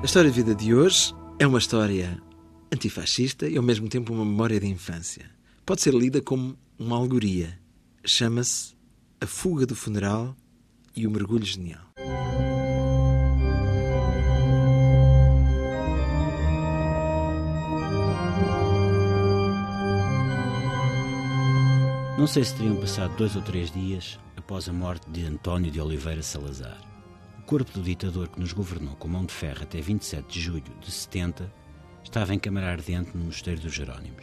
história de vida de hoje é uma história antifascista e ao mesmo tempo uma memória de infância. Pode ser lida como uma alegoria. Chama-se A Fuga do Funeral e o Mergulho Genial. Não sei se teriam passado 2 ou 3 dias após a morte de António de Oliveira Salazar. O corpo do ditador que nos governou com mão de ferro até 27 de julho de 70 estava em câmara ardente no Mosteiro dos Jerónimos.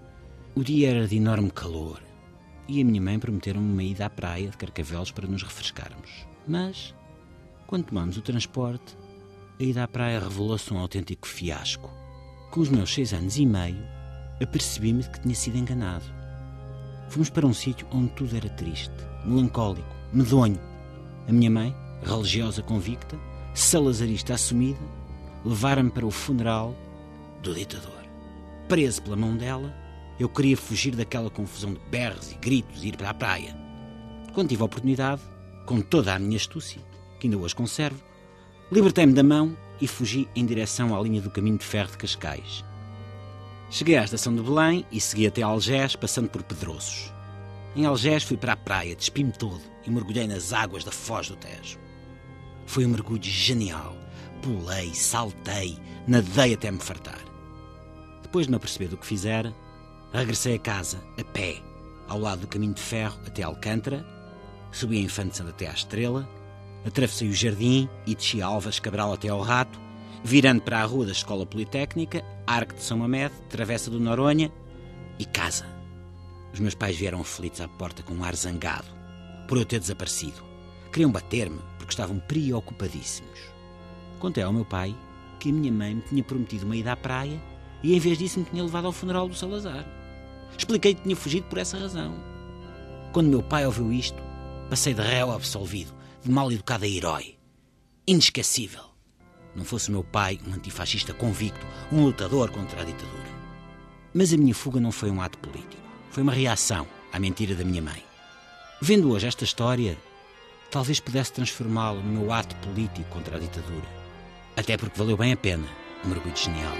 O dia era de enorme calor e a minha mãe prometeram-me uma ida à praia de Carcavelos para nos refrescarmos. Mas, quando tomámos o transporte, a ida à praia revelou-se um autêntico fiasco. Com os meus 6 anos e meio, apercebi-me de que tinha sido enganado. Fomos para um sítio onde tudo era triste, melancólico, medonho. A minha mãe, religiosa convicta, salazarista assumida, levaram-me para o funeral do ditador. Preso pela mão dela, eu queria fugir daquela confusão de berros e gritos e ir para a praia. Quando tive a oportunidade, com toda a minha astúcia, que ainda hoje conservo, libertei-me da mão e fugi em direção à linha do caminho de ferro de Cascais. Cheguei à estação de Belém e segui até Algés, passando por Pedroços. Em Algés fui para a praia, despi-me todo e mergulhei nas águas da Foz do Tejo. Foi um mergulho genial. Pulei, saltei, nadei até me fartar. Depois de me aperceber do que fizera, regressei a casa, a pé, ao lado do caminho de ferro até Alcântara, subi a Infante Santo até à Estrela, atravessei o Jardim e desci a Alves Cabral até ao Rato, virando para a rua da Escola Politécnica, Arco de São Mamede, Travessa do Noronha e casa. Os meus pais vieram aflitos à porta com um ar zangado por eu ter desaparecido. Queriam bater-me porque estavam preocupadíssimos. Contei ao meu pai que a minha mãe me tinha prometido uma ida à praia e em vez disso me tinha levado ao funeral do Salazar. Expliquei que tinha fugido por essa razão. Quando meu pai ouviu isto, passei de réu a absolvido, de mal-educado a herói. Inesquecível. Não fosse o meu pai um antifascista convicto, um lutador contra a ditadura. Mas a minha fuga não foi um ato político. Foi uma reação à mentira da minha mãe. Vendo hoje esta história, talvez pudesse transformá-la no meu ato político contra a ditadura. Até porque valeu bem a pena o mergulho genial.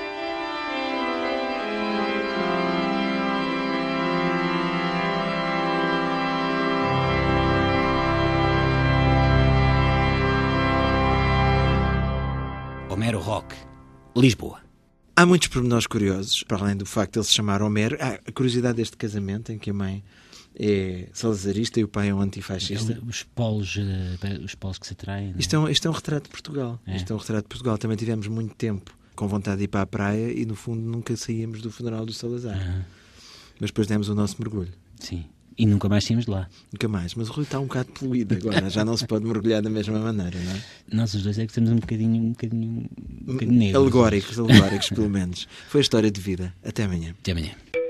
Homero Roque, Lisboa. Há muitos pormenores curiosos, para além do facto de ele se chamar Homero. Há a curiosidade deste casamento, em que a mãe é salazarista e o pai é um antifascista. Os polos que se atraem. Não é? Isto é um retrato de Portugal. Isto é um retrato de Portugal. Também tivemos muito tempo com vontade de ir para a praia e, no fundo, nunca saíamos do funeral do Salazar. Mas depois demos o nosso mergulho. Sim. E nunca mais saímos de lá. Nunca mais. Mas o rio está um bocado poluído agora. Já não se pode mergulhar da mesma maneira, não é? Nós os dois é que estamos um bocadinho negros. Alegóricos, pelo menos. Foi a história de vida. Até amanhã. Até amanhã.